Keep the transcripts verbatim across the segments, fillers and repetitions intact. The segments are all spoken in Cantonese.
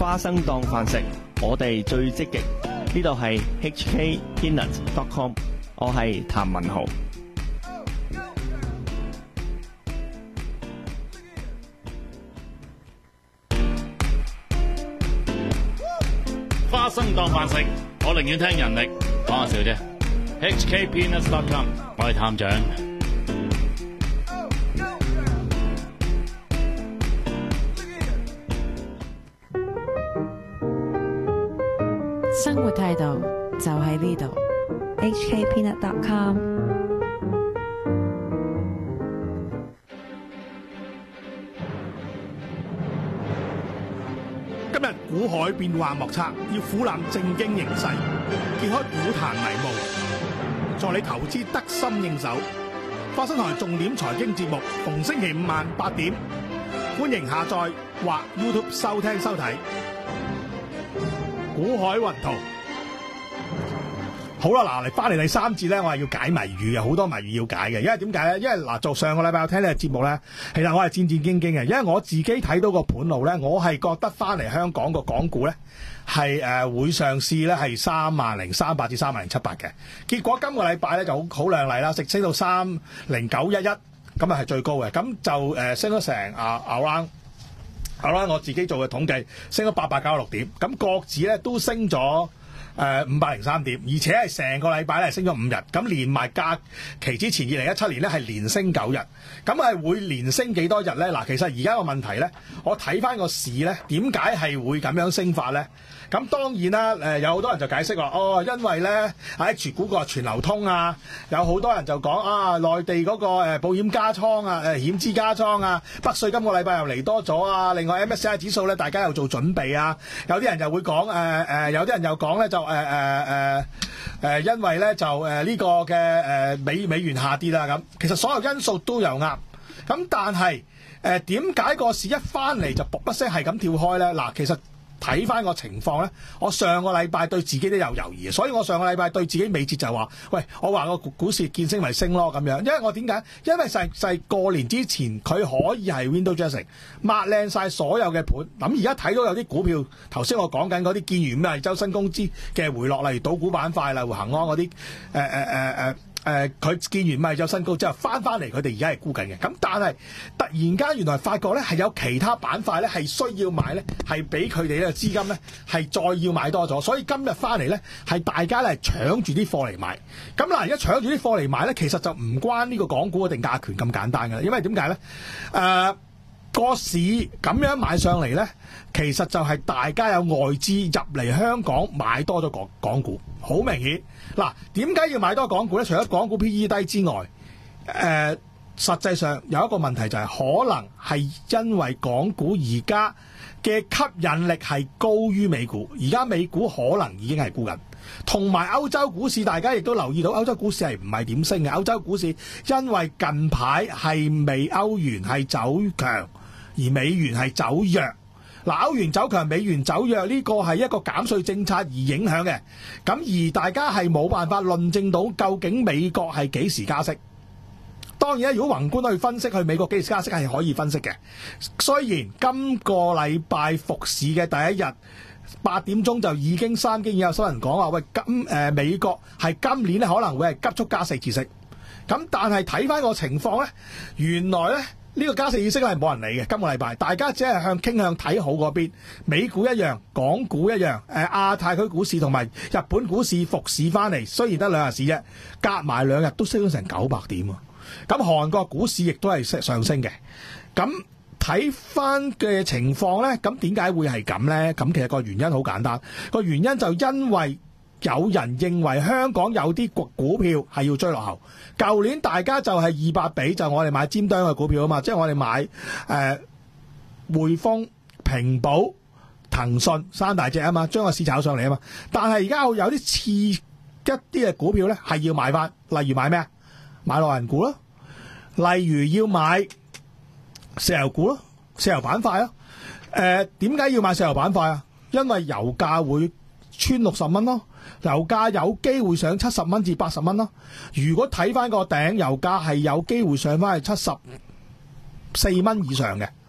花生當飯食，我哋最積極。呢度係 H K Peanut dot com， 我係譚文豪。 花生當飯食，我寧願聽人力。講下笑啫。H K Peanut dot com， 我係探長。 生活態度就喺呢度。 H K Peanut dot com。 今日股海變幻莫測，要俯瞰正經形勢，揭開股壇迷霧，助你投資得心應手。花生台重點財經節目，逢星期五晚八點，歡迎下載或 YouTube 收聽收睇。股海雲圖，好啦，嗱，嚟翻嚟第三節咧，我係要解謎語嘅，好多謎語要解嘅。因為點解咧？因為嗱，做上個禮拜我聽呢個節目咧，其實我係戰戰兢兢嘅，因為我自己睇到個盤路咧，我係覺得翻嚟香港個港股咧係誒會上試咧係三萬零三百至三萬零七百嘅。結果今個禮拜咧就好好靚麗啦，直升到三零九一一，咁啊係最高嘅，咁就誒、呃、升咗成啊 around。好啦，我自己做嘅統計，升咗八百九十六點，咁國指咧都升咗誒五百零三點，而且係成個禮拜咧升咗五日，咁連埋假期之前二零一七年咧係連升九日，咁係會連升幾多日咧？嗱，其實而家個問題咧，我睇翻個市咧，點解係會咁樣升法咧？咁當然啦，誒有好多人就解釋話，哦，因為咧喺 H 股個全流通啊，有好多人就講啊，內地嗰個誒保險加倉啊，誒險資加倉啊，北水今個禮拜又嚟多咗啊，另外 M S C I 指數咧，大家又做準備啊，有啲人就會講誒誒，有啲人又講咧就誒誒誒誒，因為咧就誒呢、呃這個嘅誒、呃、美美元下跌啦咁，其實所有因素都有啱，咁但係誒點解個市一翻嚟就卜一聲係咁跳開咧？嗱，其實睇翻個情況咧，我上個禮拜對自己都有猶豫，所以我上個禮拜對自己美節就話：喂，我話個股市見升咪升咯咁樣。因為我點解？因為細細過年之前佢可以係 window dressing 抹靚晒所有嘅盤。咁而家睇到有啲股票，頭先我講緊嗰啲見完咩周薪工資嘅回落，例如賭股板塊啦、恆安嗰啲誒誒誒誒。呃呃誒佢、呃、見完咪就新高之後翻翻嚟，佢哋而家係沽緊嘅。咁但係突然間原來發覺咧係有其他板塊咧係需要買咧，係俾佢哋嘅資金咧係再要買多咗。所以今日翻嚟咧係大家咧搶住啲貨嚟買。咁嗱，而家搶住啲貨嚟買咧，其實就唔關呢個港股嘅定價權咁簡單㗎啦。因為點解咧？誒、呃、個市咁樣買上嚟咧，其實就係大家有外資入嚟香港買多咗港港股，好明顯。嗱，點解要買多港股咧？除咗港股 P E 低之外，誒、呃，實際上有一個問題就係、是、可能係因為港股而家嘅吸引力係高於美股，而家美股可能已經係沽緊，同埋歐洲股市，大家亦都留意到歐洲股市係唔係點升嘅？歐洲股市因為近排係未歐元係走強，而美元係走弱。嗱，歐元走強，美元走弱，呢個係一個減稅政策而影響嘅。咁而大家係冇辦法論證到究竟美國係幾時加息。當然咧，如果宏觀去分析，去美國幾時加息係可以分析嘅。雖然今個禮拜復市嘅第一日八點鐘就已經三經已有新聞講話，喂，今誒、呃、美國係今年咧可能會係急速加四次息。咁但係睇翻個情況咧，原來咧。呢個加息意識係冇人理嘅，今個禮拜大家只係向傾向睇好嗰邊，美股一樣，港股一樣，誒、呃、亞太區股市同埋日本股市復市翻嚟，雖然得兩日市啫，夾埋兩日都升咗成九百點啊！咁韓國股市亦都係上升嘅，咁睇翻嘅情況咧，咁點解會係咁咧？咁其實個原因好簡單，個原因就因為有人認為香港有啲股票係要追落後。舊年大家就係二百比，就我哋買尖端嘅股票啊嘛，即係我哋買誒、呃、匯豐、平保、騰訊三大隻啊嘛，將個市炒上嚟啊嘛。但係而家有啲次一啲嘅股票咧係要買翻，例如買咩啊？買內銀股咯，例如要買石油股咯，石油板塊咯。誒點解要買石油板塊啊？因為油價會穿六十蚊咯。油價有機會上七十蚊至八十蚊咯。如果睇翻個頂，油價係有機會上翻去七十四蚊以上嘅。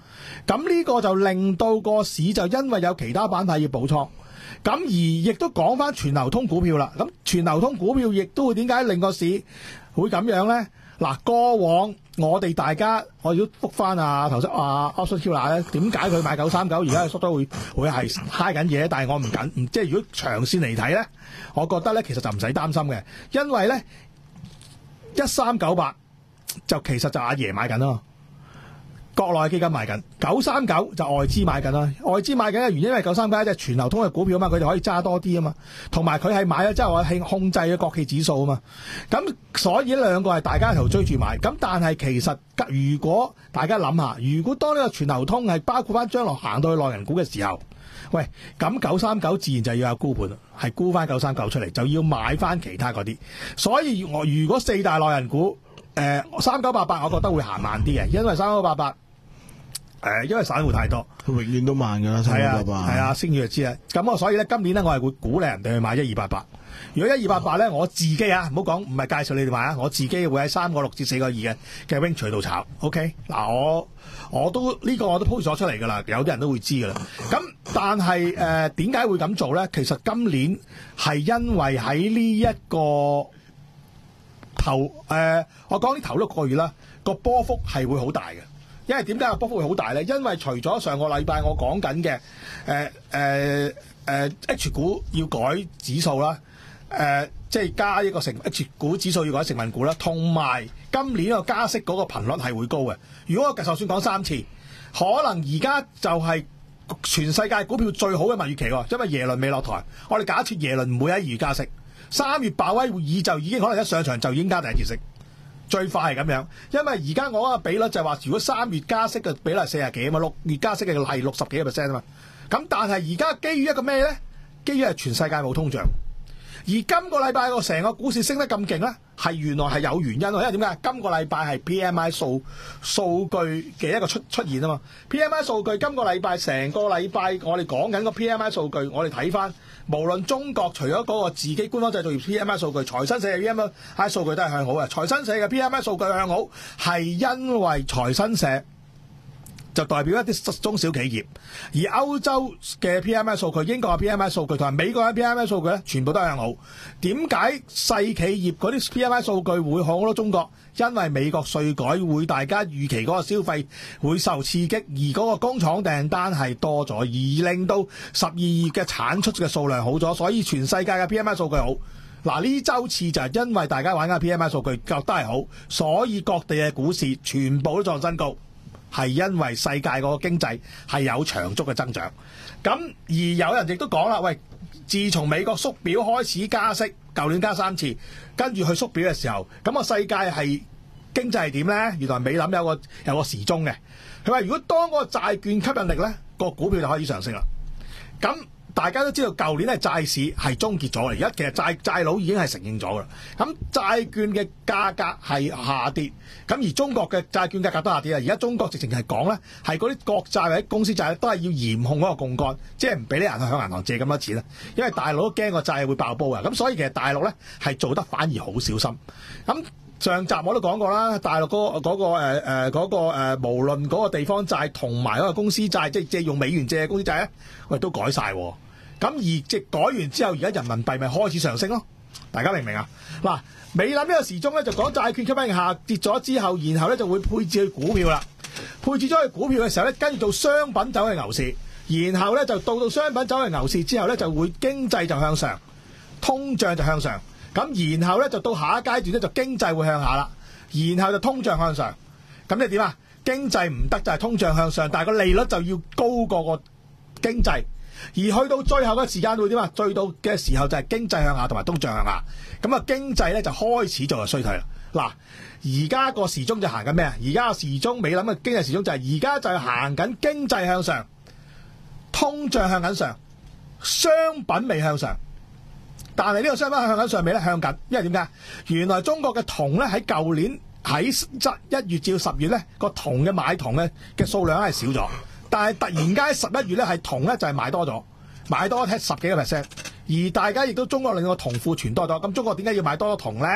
咁呢個就令到個市就因為有其他板塊要補倉，咁而亦都講翻全流通股票啦。咁全流通股票亦都會點解令個市會咁樣咧？嗱，過往我哋大家我要覆翻啊頭先啊 Option Q 咧，點解佢買九三九而家縮得會會係揩緊嘢？但係我唔緊，唔即係如果長線嚟睇咧，我覺得咧其實就唔使擔心嘅，因為咧一三九八就其實就阿爺買緊咯。國內基金買緊九三九就外資買緊啦，外資買緊嘅原因因為九三九一隻全流通嘅股票啊嘛，佢哋可以揸多啲啊嘛，同埋佢係買咗之後我係控制嘅國企指數啊嘛，咁所以兩個係大家一頭追住買，咁但係其實如果大家諗下，如果當呢個全流通係包括翻將來行到去內銀股嘅時候，喂，咁九三九自然就要有沽盤，係沽翻九三九出嚟，就要買翻其他嗰啲，所以我如果四大內銀股誒三九八八，我覺得會行慢啲嘅，因為三九八八。誒，因為散戶太多， 佢永遠都慢㗎啦，三九八八。 係啊，升住就知啦。咁我所以咧，今年咧，我係會鼓勵人哋去買一二八八。如果一二八八咧，我自己啊，唔好講，唔係介紹你哋買啊，我自己會喺三個六至四個二嘅嘅 range 度炒。OK，嗱，我我都呢、呢個我都 post 咗出嚟㗎啦，有啲人都會知㗎啦。咁但係誒點解會咁做咧？其實今年係因為喺呢一個頭誒、呃，我講呢頭六個月啦，個波幅係會好大嘅。因為點解個波幅會好大咧？因為除咗上個禮拜我講緊嘅誒誒誒 H 股要改指數啦，誒、呃、即係加一個成 H 股指數要改成分股啦，同埋今年個加息嗰個頻率係會高嘅。如果我就算講三次，可能而家就係全世界股票最好嘅蜜月期喎，因為耶倫未落台。我哋假設耶倫唔會喺二月加息，三月鮑威會議就已經可能一上場就已經加第一次息。最快係咁樣，因為而家我個比率就係話，如果三月加息嘅比率係四十幾啊嘛，六月加息嘅係六十幾個 percent 啊嘛。咁但係而家基於一個咩咧？基於係全世界冇通脹，而今個禮拜個成個股市升得咁勁咧，係原來係有原因喎。因為點解？今個禮拜係 P M I 數數據嘅一個出出現啊嘛。P M I 數據今個禮拜成個禮拜我哋講緊個 P M I 數據，我哋睇翻。無論中國除咗嗰個自己官方製造業 P M I 數據，財新社嘅 P M I 數據都係向好嘅。財新社嘅 P M I 數據向好，係因為財新社就代表一啲中小企業，而歐洲嘅 P M I 數據、英國嘅 P M I 數據同埋美國嘅 P M I 數據咧，全部都係向好。點解細企業嗰啲 P M I 數據會好過中國？因為美國稅改會大家預期嗰個消費會受刺激，而嗰個工廠訂單係多咗，而令到十二月嘅產出嘅數量好咗，所以全世界嘅 P M I 數據好。嗱，呢週次就係因為大家玩緊 P M I 數據覺得係好，所以各地嘅股市全部都創新高，係因為世界嗰個經濟係有長足嘅增長。咁而有人亦都講啦，喂，自從美國縮表開始加息，舊年加三次，跟住去縮表嘅時候，咁個世界係經濟係點咧？原來美林有個有個時鐘嘅，佢話如果當嗰個債券吸引力咧，個股票就開始上升啦。咁大家都知道舊年係債市係終結咗，而家其實債債佬已經係承認咗噶啦。咁債券嘅價格係下跌，咁而中國嘅債券價格都下跌啊！而家中國直情係講咧，係嗰啲國債或者公司債都係要嚴控嗰個槓桿，即係唔俾啲人去向銀行借咁多錢啦。因為大陸都驚個債會爆煲啊！咁所以其實大陸咧係做得反而好小心。咁上集我都講過啦，大陸嗰、嗰個嗰、嗰個誒誒嗰個誒、呃，無論嗰個地方債同埋嗰個公司債，即係借用美元借嘅公司債咧，喂都改晒。咁而即改完之後，而家人民幣咪開始上升咯？大家明唔明啊？嗱，美林呢個時鐘咧就講債券吸引力下跌咗之後，然後咧就會配置去股票啦。配置咗去股票嘅時候咧，跟住做商品走去牛市，然後咧就到到商品走去牛市之後咧，就會經濟就向上，通脹就向上。咁然後咧就到下一階段咧就經濟會向下啦，然後就通脹向上。咁即係點啊？經濟唔得就係通脹向上，但係個利率就要高過個經濟。而去到最後嘅時間會點啊？最到嘅時候就係經濟向下同埋通脹向下，咁啊經濟咧就開始做衰退啦。嗱，而家個時鐘就行緊咩啊？而家個時鐘美林嘅經濟時鐘就係而家就係行緊經濟向上，通脹向緊上，商品未向上。但係呢個商品向緊上未咧？向緊，因為點解？原來中國嘅銅咧喺舊年喺一月至十月咧個銅嘅買銅嘅嘅數量係少咗。但係突然間十一月咧係銅咧就係買多咗，買多咗十幾個 percent， 而大家亦都中國令個銅庫存多咗。咁中國點解要買多咗銅咧？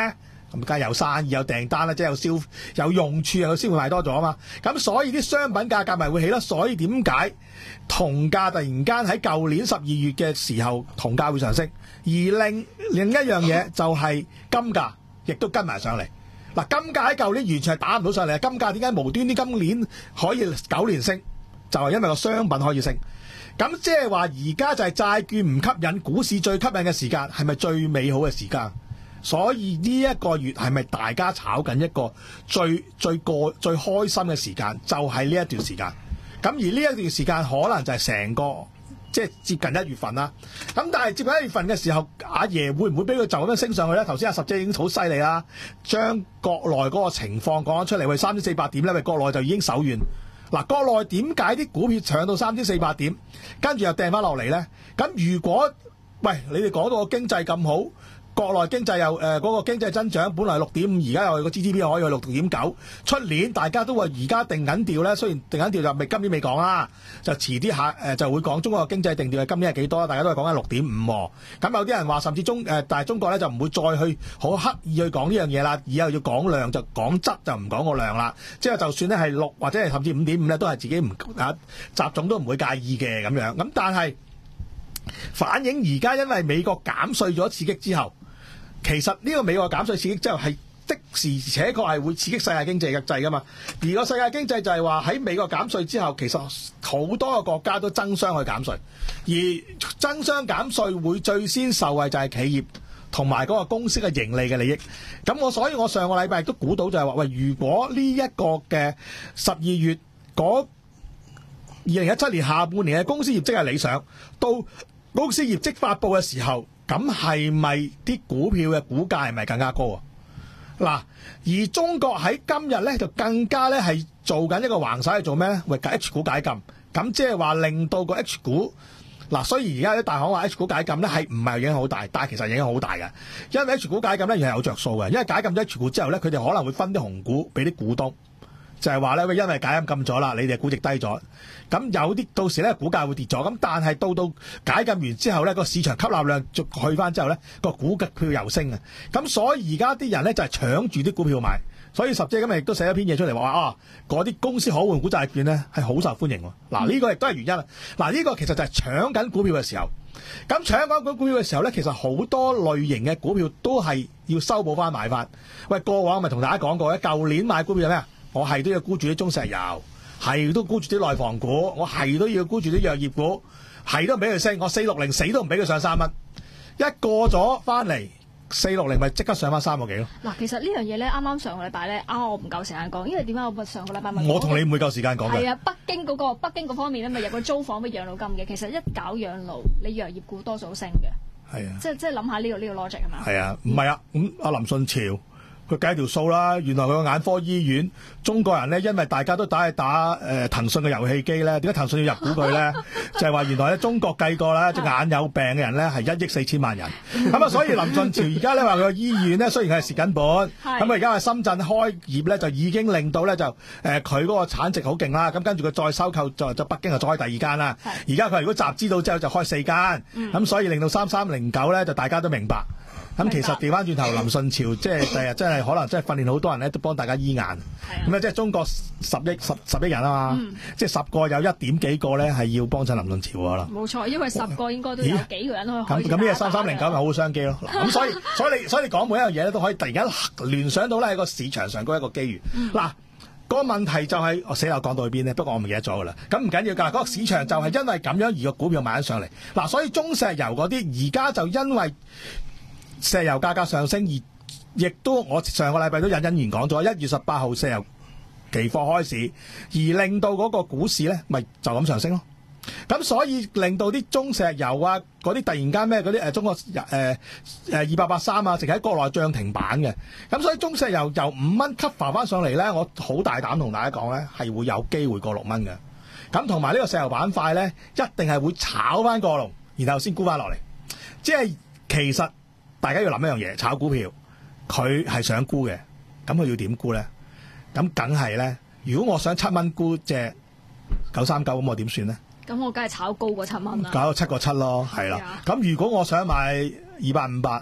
咁梗係有生意有訂單啦，即係有消有用處，有先會賣多咗啊嘛。咁所以啲商品價格咪會起咯。所以點解銅價突然間喺舊年十二月嘅時候銅價會上升，而另另一樣嘢就係金價亦都跟埋上嚟。嗱，金價喺舊年完全係打唔到上嚟，金價點解無端端今年可以九年升？就係因為個商品可以升。咁即係話而家就係債券唔吸引，股市最吸引嘅時間係咪最美好嘅時間？所以呢一個月係咪大家炒緊一個最最過最開心嘅時間？就係呢一段時間。咁而呢一段時間可能就係成個即係接近一月份啦。咁但係接近一月份嘅時候，阿爺會唔會俾佢就咁樣升上去咧？頭先阿十姐已經好犀利啦，將國內嗰個情況講咗出嚟，喂三千四百點咧，喂國內就已經手軟。嗱，國內點解啲股票搶到三千四百點，跟住又掟翻落嚟咧？咁如果喂你哋講到個經濟咁好，國內經濟又誒嗰個經濟增長本來六點五，而家又個 G D P 可以去六點九，出年大家都話而家定緊調咧，雖然定緊調就未今年未講啦，就遲啲下誒就會講中國嘅經濟定調係今年係幾多，大家都係講緊六點五。咁有啲人話甚至中誒、呃，但係中國咧就唔會再去好刻意去講呢樣嘢啦，以後要講量就講質就唔講個量啦。即係就算咧係六或者係甚至五點五咧，都係自己唔啊習總都唔會介意嘅咁樣。咁但係反映而家因為美國減稅咗刺激之後。其實呢個美國減稅刺激之後係的時且確係會刺激世界經濟嘅制噶嘛，而個世界經濟就係話喺美國減稅之後，其實好多個國家都爭相去減稅，而爭相減稅會最先受惠就係企業同埋嗰個公司嘅盈利嘅利益。咁我所以我上個禮拜亦都估到就係話，喂，如果呢一個嘅十二月嗰二零一七年下半年嘅公司業績係理想，到公司業績發布嘅時候。咁係咪啲股票嘅股價係咪更加高啊？嗱，而中國喺今日咧就更加咧係做緊一個橫手係做咩咧？為 H 股解禁，咁即係話令到個 H 股嗱，雖然而家啲大行話 H 股解禁咧係唔係影響好大，但係其實影響好大嘅，因為 H 股解禁咧而係有着數嘅，因為解禁咗 H 股之後咧，佢哋可能會分啲紅股俾啲股東。就係話咧，因為解禁禁咗啦，你哋估值低咗，咁有啲到時咧股價會跌咗，咁但係到到解禁完之後咧，個市場吸納量就去翻之後咧，個股價票又升啊，咁所以而家啲人咧就係搶住啲股票買，所以十姐今日亦都寫咗篇嘢出嚟話啊，嗰啲公司可換股債券咧係好受歡迎喎，嗱呢個亦都係原因啊，嗱呢個其實就係搶緊股票嘅時候，咁搶緊股票嘅時候咧，其實好多類型嘅股票都係要修補翻買翻，喂過往咪同大家講過咧，舊年買股票係咩啊？我係都要沽住啲中石油，係都沽住啲內房股，我係都要沽住啲藥業股，係都唔俾佢升，我四六零死都唔俾佢上三蚊，一過咗翻嚟四六零咪即刻上翻三個幾咯。嗱， 其實呢樣嘢咧，啱啱上個禮拜咧，啱我唔夠時間講，因為點解我上個禮拜問我同你唔會夠時間講嘅。 係啊，北京嗰、嗰個北京嗰方面咧，咪有個租房俾養老金嘅。其實一搞養老，你藥業股多數升嘅。係啊，即係即係諗下呢個呢個 logic 係嘛？係啊，唔係啊，咁阿林順潮。佢計條數啦，原來佢個眼科醫院，中國人咧，因為大家都打去打誒、呃、騰訊嘅遊戲機咧，點解騰訊要入股佢咧？就係話原來咧中國計過咧，隻眼有病嘅人咧係一億四千萬人，咁啊，所以林順潮而家咧話佢個醫院咧雖然係蝕緊本，咁啊而家喺深圳開業咧就已經令到咧就誒佢嗰個產值好勁啦，咁跟住佢再收購就就北京就再開第二間啦，而家佢如果集資到之後就開四間，咁、嗯、所以令到三三零九咧就大家都明白。咁其實調翻轉頭，林順潮即係第日真係可能真係訓練好多人咧，都幫大家醫眼。咁啊，即係中國十億十十億人啊嘛，嗯、即係十個有一點幾個咧係要幫襯林順潮㗎啦。冇錯，因為十個應該都有幾個人可以開。咁咁呢個三三零九咪好商機咯。咁所以所以你所以你講每一樣嘢咧都可以突然間聯想到咧喺個市場上嗰一個機遇。嗱、嗯，嗰、那個問題就係、是、我死啦講到去邊咧？不過我唔記得咗㗎啦。咁唔緊要㗎，嗰、那個市場就係因為咁樣而個股票買咗上嚟。嗱，所以中石油嗰啲而家就因為石油價格上升，而亦都我上個禮拜都隱隱然講咗，一月十八號石油期貨開市，而令到嗰個股市咧，咪就咁上升咯。咁所以令到啲中石油啊，嗰啲突然間咩嗰啲誒中國誒誒二八八三啊，直喺國內漲停板嘅。咁所以中石油由五蚊 cover 翻上嚟咧，我好大膽同大家講咧，係會有機會過六蚊嘅。咁同埋呢個石油板塊咧，一定係會炒翻過龍，然後先沽翻落嚟。即係其實。大家要諗一樣嘢，炒股票佢係想沽嘅，咁佢要點沽咧？咁梗係咧，如果我想七蚊沽隻九三九，咁我點算咧？咁我梗係炒高過七蚊啦，搞到七個七咯，係啦。咁如果我想買二八五八，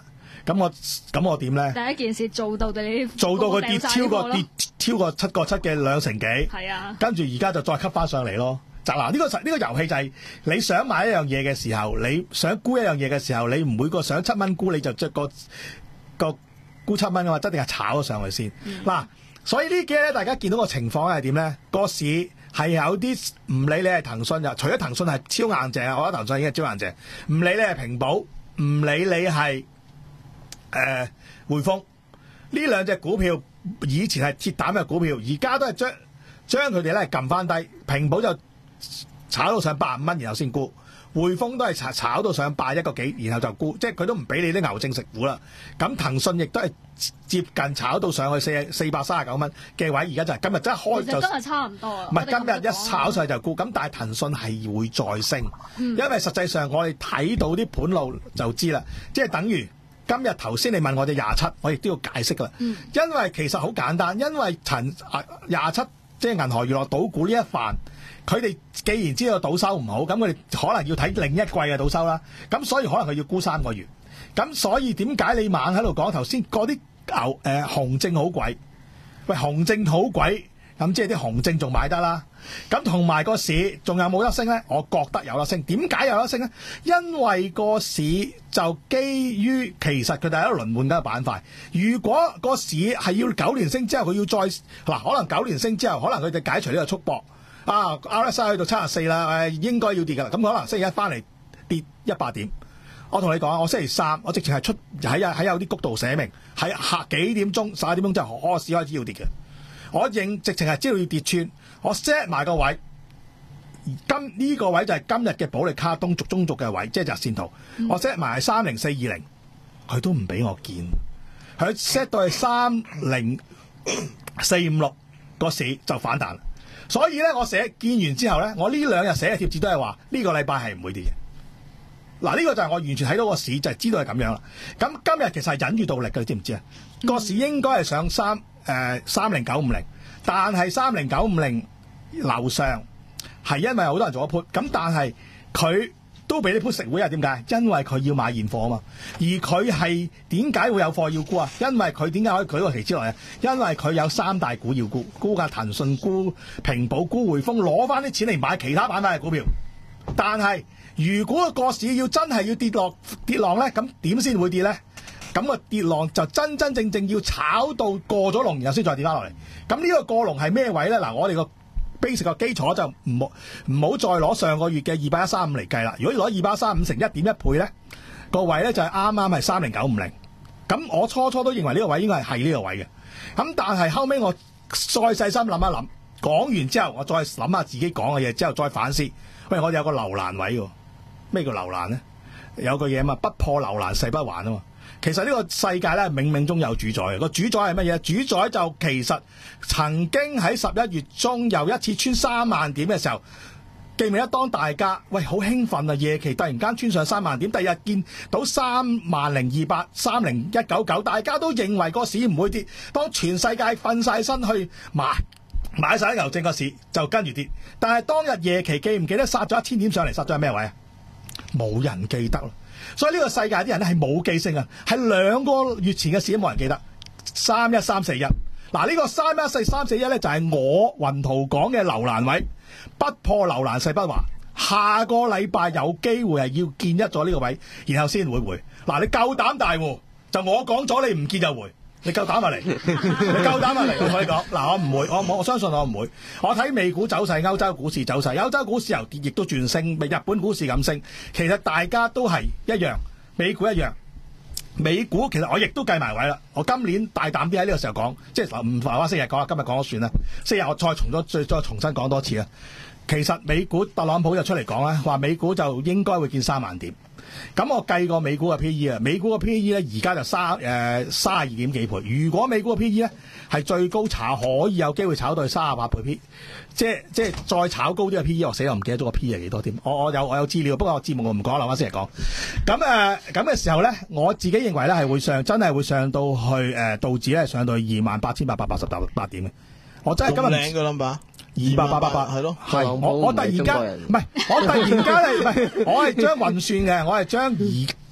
咁我咁我點咧？ 第一件事做到你做到佢跌超過跌超過七個七嘅兩成幾， 係啊， 跟住而家就再吸翻上嚟咯。就嗱呢個呢、呢個遊戲就係你想買一樣嘢嘅時候，你想沽一樣嘢嘅時候，你唔會個想七蚊沽你就即個個沽七蚊啊嘛，一定係炒咗上去先。嗱、嗯，所以呢幾日咧，大家見到個情況係點咧？個市係有啲唔理你係騰訊就，除咗騰訊係超硬淨，我覺得騰訊已經係超硬淨。唔理你係平保，唔理你係誒匯豐，呢兩隻股票以前係鐵膽嘅股票，而家都係將將佢哋咧撳翻低。平保就炒到上八十五蚊，然後先沽；匯豐都係炒炒到上八一個幾，然後就沽，即係佢都唔俾你啲牛證食股啦。咁騰訊亦都係接近炒到上去四四百三十九蚊嘅位，而家就係今日真係開就， 其實真係差唔多啊。 唔係今日一炒上去就沽，咁但係騰訊係會再升，嗯、因為實際上我哋睇到啲盤路就知啦，即係等於今日頭先你問我哋廿七，我亦都要解釋㗎啦。嗯、因為其實好簡單，因為陳廿七。即係銀河娛樂賭股呢一範，佢哋既然知道賭收唔好，咁佢哋可能要睇另一季嘅賭收啦。咁所以可能佢要沽三個月。咁所以點解你猛喺度講頭先嗰啲牛誒、呃、紅證好貴？喂，紅證好貴，咁即係啲紅證仲買得啦。咁同埋個市仲有冇得升咧？我覺得有得升。點解有得升咧？因為個市就基於其實佢哋喺度輪換緊個板塊。如果個市係要九年升之後，佢要再嗱，可能九年升之後，可能佢哋解除呢個束縛啊 ，R S I 去到七十四啦，誒應該要跌㗎啦。咁可能星期一翻嚟跌一百點。我同你講，我星期三我直情係出喺喺有啲谷度寫明係下幾點鐘十一點鐘之後，個市開始要跌嘅。我認直情係知道要跌穿，我 set 埋個位，今呢、這個位就係今日嘅保利卡東軸中軸嘅位，即係日線圖。嗯、我 set 埋係三零四二零，佢都唔俾我見，佢 set 到係三零四五六個市就反彈。所以咧，我寫見完之後咧，我呢兩日寫嘅貼紙都係話呢個禮拜係唔會跌嘅。嗱，呢個就係我完全睇到個市就係、是、知道係咁樣啦。咁今日其實係忍住倒力嘅，你知唔知啊？個、嗯、市應該係上三。誒三零九五零，但係三零九五零樓上係因為好多人做咗 put， 咁但係佢都俾啲 put 食會啊？點解？因為佢要買現貨啊嘛。而佢係點解會有貨要沽啊？因為佢點解可以舉個期之內啊？因為佢有三大股要沽，沽價騰訊、沽平保、沽匯豐，攞翻啲錢嚟買其他板塊嘅股票。但係如果個市要真係要跌落跌浪咧，咁點先會跌咧？咁個跌浪就真真正正要炒到過咗龍，然後先再跌翻落嚟。咁呢個過龍係咩位咧？嗱，我哋個 basic 個基礎就唔好唔好再攞上個月嘅二百一三五嚟計啦。如果攞二百一三五乘一點一倍咧，個位咧就係啱啱係三零九五零。咁我初初都認為呢個位應該係係呢個位嘅。咁但係後尾我再細心諗一諗，講完之後我再諗下自己講嘅嘢，之後再反思。喂，我哋有個樓蘭位喎。咩叫樓蘭咧？有個嘢嘛，不破樓蘭誓不還啊嘛。其實呢個世界咧，冥冥中有主宰嘅。個主宰係乜嘢？主宰就其實曾經喺十一月中又一次穿三萬點嘅時候，記唔記得當大家喂好興奮啊，夜期突然間穿上三萬點，第二日見到三萬零二百、三零一九九，大家都認為個市唔會跌。當全世界瞓晒身去買買晒啲牛證，個市就跟住跌。但係當日夜期記唔記得殺咗一千點上嚟？殺咗係咩位啊？冇人記得啦。所以呢個世界啲人咧係冇記性啊，係兩個月前嘅事都冇人記得。三一三四一，嗱呢個三一四三四一咧就係我雲圖講嘅樓蘭位，不破樓蘭誓不還。下個禮拜有機會係要見一咗呢個位，然後先會回。嗱，你夠膽大戶，就我講咗你唔見就回。你夠膽咪嚟，你夠膽咪嚟，我同你講，嗱我唔會，我我我相信我唔會，我睇美股走勢、歐洲股市走勢，歐洲股市由跌亦都轉升，日本股市咁升，其實大家都係一樣，美股一樣，美股其實我亦都計埋位啦，我今年大膽啲喺呢個時候講，即係唔係話四日講啦，今日講咗算啦，四日我再重咗再再重新講多次啦，其實美股特朗普就出嚟講啦，話美股就應該會見三萬點。咁我計過美股嘅 P E 啊，美股嘅 P E 咧而家就三誒三十二點幾倍。如果美股嘅 P E 咧係最高炒可以有機會炒到去三十八倍 P， 即係即係再炒高啲嘅 P E， 我死我唔記得咗個 P E 係幾多添。我我有我有資料，不過我節目我唔講，留翻先嚟講。咁誒咁嘅時候咧，我自己認為咧係會上真係會上到去誒、呃、道指咧上到二萬八千八百八十八點嘅。我真係今日靚嘅 number。 二八八八八係咯，係我我突然間唔係，我突然間係唔係，我係將運算嘅，我係將而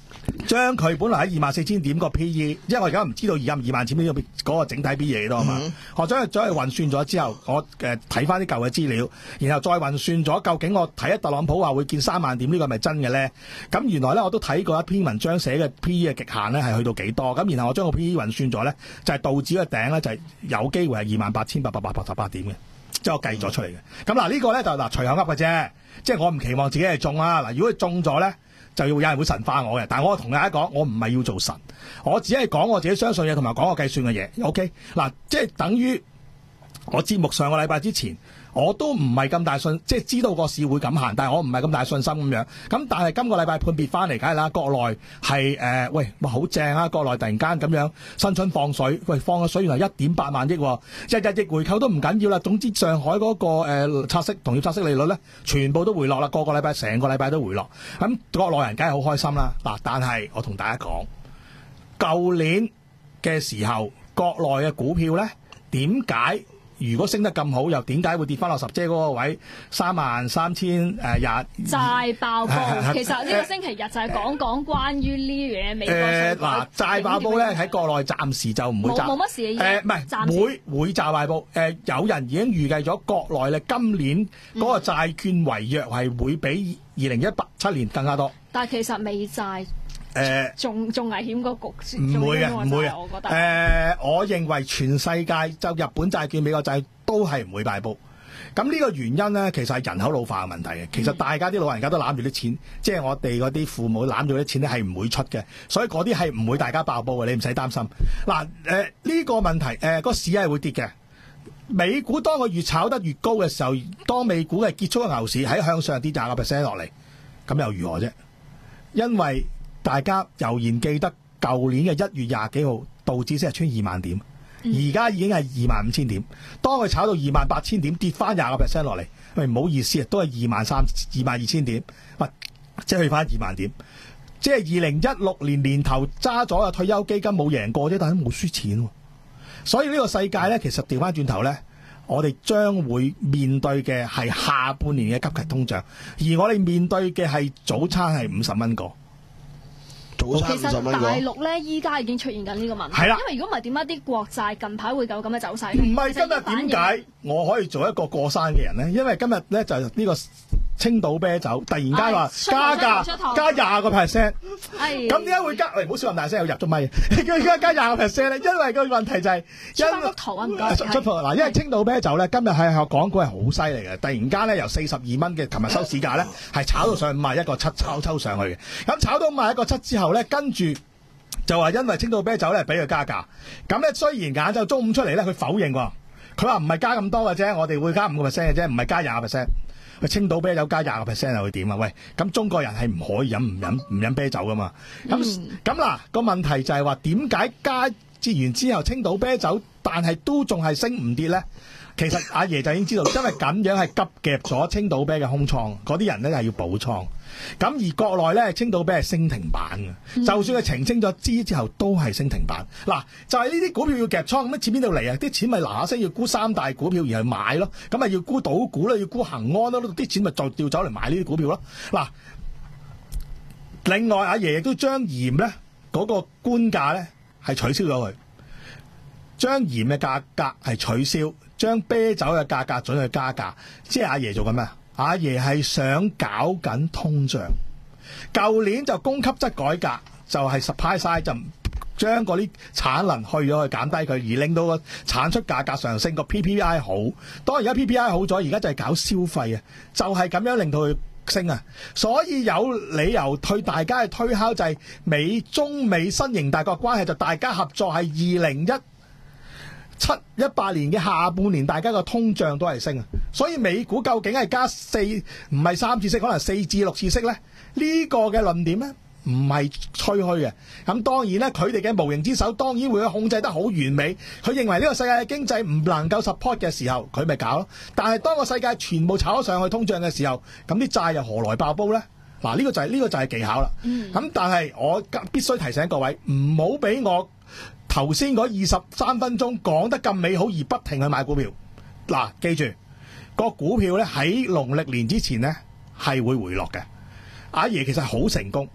將佢本來喺二萬四千點個 P E， 因為我而家唔知道而家二萬千點嗰個整體 P E 幾多啊嘛，嗯、我將佢將佢運算咗之後，我誒睇翻啲舊嘅資料，然後再運算咗究竟我睇一特朗普話會見三萬點呢個係咪真嘅咧？咁原來咧我都睇過一篇文章寫嘅 P E 嘅極限咧係去到幾多？咁然後我將個 P E 運算咗咧，就係、是、道指嘅頂咧就係有機會係二萬八千八百八十八點嘅，即係我計咗出嚟嘅。咁嗱呢個咧就嗱隨口噏嘅啫，即係我唔期望自己係中啦。嗱如果佢中咗咧，就要有人會神化我嘅。但係我同大家講，我唔係要做神，我只係講我自己相信嘅同埋講我計算嘅嘢。OK， 嗱即係等於我節目上個禮拜之前。我都唔係咁大信，即係知道個市會咁行，但係我唔係咁大信心咁樣。咁但係今個禮拜判別翻嚟，梗係啦，國內係誒、呃、喂，哇好正啊！國內突然間咁樣新春放水，喂放嘅水原來一點八萬億、哦，日日逆回購都唔緊要啦。總之上海嗰、那個誒拆、呃、息同業拆息利率咧，全部都回落啦，個個禮拜成個禮拜都回落。咁國內人梗係好開心啦。嗱，但係我同大家講，舊年嘅時候，國內嘅股票咧點解？如果升得咁好，又點解會跌翻落十姐嗰個位三萬三千誒廿債爆煲？其實呢個星期日就係講講關於呢樣嘢美國誒嗱債爆煲咧喺國內暫時就唔會債冇乜事嘅嘢誒，唔係會會債爆煲誒、呃，有人已經預計咗國內咧今年嗰個債券違約係會比二零一八七年更加多。 但係其實美債誒仲仲危險個局， 唔會嘅，唔會嘅。 我覺得誒、 呃，我認為全世界就日本債券、美國債都係唔會爆煲。咁呢個原因咧，其實係人口老化嘅問題嘅。其實大家啲老人家都攬住啲錢，嗯、即係我哋嗰啲父母攬住啲錢咧，係唔會出嘅。所以嗰啲係唔會大家爆煲嘅，你唔使擔心。嗱誒呢個問題誒、呃個市係會跌嘅。美股當佢越炒得越高嘅時候，當美股係結束嘅牛市喺向上跌廿個 percent 落嚟，咁又如何啫？因為大家悠然記得舊年嘅一月廿幾號，道指先係穿二萬點，而家已經係二萬五千點。當佢炒到二萬八千點，跌翻廿個 percent 落嚟，喂唔好意思啊，都係二萬三、二萬二千點，喂，即係去翻二萬點。即係二零一六年年頭揸咗嘅退休基金冇贏過啫，但係都冇輸錢喎。所以呢個世界咧，其實調翻轉頭咧，我哋將會面對嘅係下半年嘅急劇通脹，而我哋面對嘅係早餐係五十蚊個。 其實大陸咧，依家已經出現緊呢個問題。係啦，因為如果唔係點解啲國債近排會有咁嘅走勢？ 唔係今日點解我可以做一個過山嘅人咧？因為今日咧就係呢個青島啤酒突然間話加價加廿個 percent， 咁點解會加？喂，唔好笑咁大聲，又入咗咪？點解加廿個 percent 咧？因為個問題就係因為圖啊，唔該。 出圖嗱，因為青島啤酒咧今日係港股係好犀利嘅，突然間咧由四十二蚊嘅琴日收市價咧係炒到上五十一個七，抽抽上去嘅。咁炒到五十一個七之後咧，跟住就話因為青島啤酒咧俾佢加價。咁咧雖然晏晝中午出嚟咧，佢否認喎，佢話唔係加咁多嘅啫，我哋會加五個 percent 嘅啫，唔係加廿個 percent。佢青島啤酒加廿個 percent 又會點啊？喂，咁中國人係唔可以飲唔飲唔飲啤酒噶嘛？咁咁嗱個問題就係話點解加節完之後青島啤酒，但係都仲係升唔跌咧？其實阿爺就已經知道，因為咁樣係急夾咗青島啤嘅空倉，嗰啲人咧係要補倉。咁而國內咧青島啤係升停板嘅，嗯、就算佢澄清咗資之後都係升停板。嗱，就係呢啲股票要夾倉，咁啲錢邊度嚟啊？啲錢咪嗱嗱聲要沽三大股票而係買咯，咁咪要沽賭股啦，要沽恒安咯，啲錢咪就調走嚟買呢啲股票咯。嗱，另外阿爺亦都將鹽咧嗰個官價咧係取消咗佢，將鹽嘅價格係取消，將啤酒嘅價格準去加價，即係阿爺做緊咩？阿爺係想搞緊通脹，舊年就供給側改革，就係 supply side 就將嗰啲產能去咗去減低佢，而令到個產出價格上升，個 P P I 好。當而家 P P I 好咗，而家就係搞消費啊，就係、是、咁樣令到佢升啊。所以有理由對大家嘅推敲就係美中美新型大國關係，就大家合作係二零一七一八年嘅下半年，大家個通脹都係升啊，所以美股究竟係加四唔係三次息，可能四至六次息咧？呢、這個嘅論點咧唔係吹噓嘅。咁當然咧，佢哋嘅無形之手當然會控制得好完美。佢認為呢個世界嘅經濟唔能夠 support 嘅時候，佢咪搞咯。但係當個世界全部炒咗上去通脹嘅時候，咁啲債又何來爆煲咧？嗱、啊，呢、這個就係、是、呢、這個就係技巧啦。咁、嗯、但係我必須提醒各位，唔好俾我頭先嗰二十三分鐘講得咁美好而不停去買股票。嗱、啊，記住個股票咧喺農曆年之前咧係會回落嘅。阿爺其實好成功，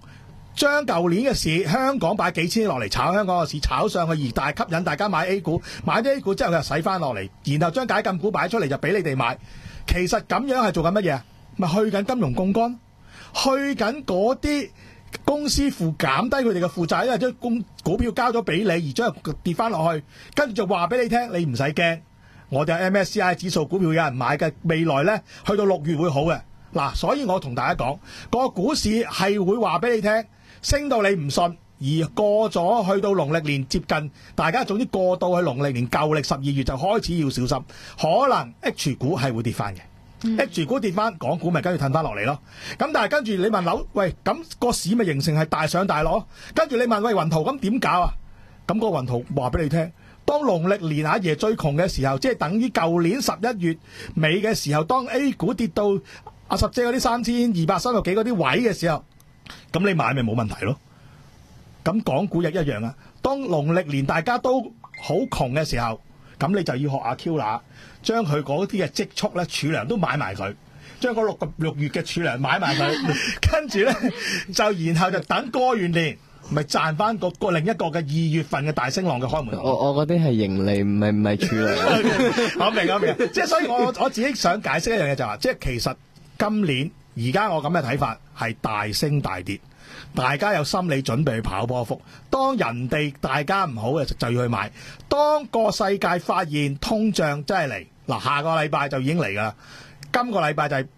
將舊年嘅市香港擺幾千億落嚟炒香港嘅市，炒上去而大吸引大家買 A 股，買咗 A 股之後佢就洗翻落嚟，然後將解禁股擺出嚟就俾你哋買。其實咁樣係做緊乜嘢？咪去緊金融槓桿，去緊嗰啲公司負減低佢哋嘅負債，因為將公股票交咗俾你，而將佢跌翻落去，跟住就話俾你聽，你唔使驚，我哋 M S C I 指數股票有人買嘅，未來呢去到六月會好嘅。嗱，所以我同大家講，個股市係會話俾你聽，升到你唔信，而過咗去到農曆年接近，大家總之過到去農曆年舊歷十二月就開始要小心，可能 H 股係會跌翻嘅。嗯、H 股跌翻，港股咪跟住褪翻落嚟咯。咁但係跟住你問樓，喂，咁、個市咪形成係大上大落？跟住你問喂雲圖咁點搞啊？咁、個雲圖話俾你聽，當農曆年阿爺最窮嘅時候，即係等於舊年十一月尾嘅時候，當 A 股跌到阿十姐嗰啲三千二百三十幾嗰啲位嘅時候，咁你買咪冇問題咯。咁港股亦一樣啊。當農曆年大家都好窮嘅時候，咁你就要學阿 Q 啦，將佢嗰啲嘅積蓄咧儲糧都買埋佢，將嗰六個六月嘅儲糧買埋佢，跟住咧就然後就等過完年，咪賺翻個個另一個嘅二月份嘅大升浪嘅開門紅。 我我嗰啲係盈利，唔係唔係儲糧。 我明我明，即係所以我我自己想解釋一樣嘢就係話，即係其實今年而家我咁嘅睇法係大升大跌。大家有心理準備去跑波幅，當人哋大家唔好嘅就要去買。當個世界發現通脹真係嚟，嗱下個禮拜就已經嚟㗎啦。今個禮拜就係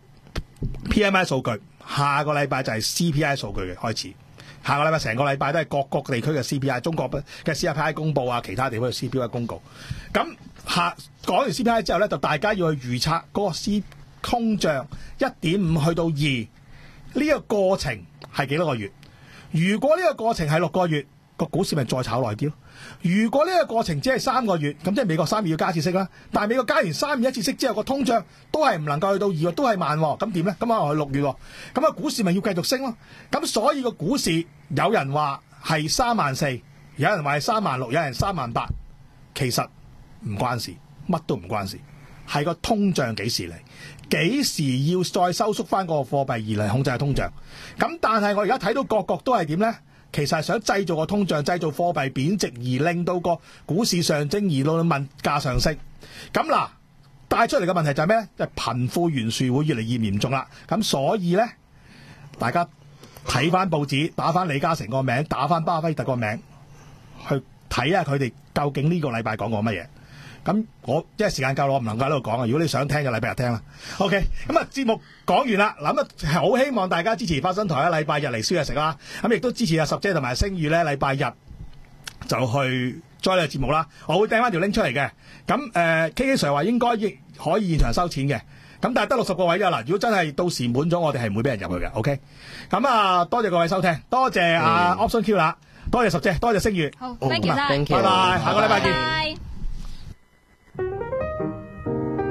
P M I 數據，下個禮拜就係 C P I 數據嘅開始。下個禮拜成個禮拜都係各個地區嘅 C P I， 中國嘅 C P I 公佈啊，其他地區嘅 C P I 公告。咁下講完 C P I 之後咧，就大家要去預測嗰個 C 通脹一點五去到二呢個過程係幾多個月？如果呢個過程係六個月，個股市咪再炒耐啲咯。如果呢個過程只係三個月，咁即係美國三月要加次息啦。但係美國加完三月一次息之後，個通脹都係唔能夠去到二月，都係慢喎。咁點咧？咁可能去六月喎。咁個股市咪要繼續升咯。咁所以個股市有人話係三萬四，有人話係三萬六，有人三萬八，其實唔關事，乜都唔關事，係個通脹幾時嚟？幾時要再收縮翻個貨幣而嚟控制通脹？咁但係我而家睇到各國都係點呢？其實係想製造個通脹，製造貨幣貶值，而令到個股市上升，而到物價上升。咁嗱，帶出嚟嘅問題就係咩咧？就係貧富懸殊會越嚟越嚴重啦。咁所以呢，大家睇翻報紙，打翻李嘉誠個名，打翻巴菲特個名，去睇下佢哋究竟呢個禮拜講過乜嘢。咁我因為時間夠啦，我唔能夠喺度講啊。如果你想聽就禮拜日聽啦。OK，咁啊節目講完啦。咁啊好希望大家支持花生台啊，禮拜日嚟燒嘢食啦。咁亦都支持阿十姐同埋星宇咧，禮拜日就去 join 呢個節目啦。我會掟翻條 link 出嚟嘅。咁誒、呃、K K Sir 話應該亦可以現場收錢嘅。咁但係得六十個位㗎啦。如果真係到時滿咗，我哋係唔會俾人入去嘅。OK。咁啊多謝各位收聽，多謝阿、啊嗯、Option Q 啦，多謝十姐，多謝星宇。 好 ，thank you 晒， 拜拜，下個禮拜見。 拜拜。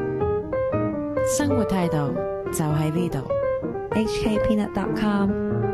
生活態度就喺呢度。 H K Peanut dot com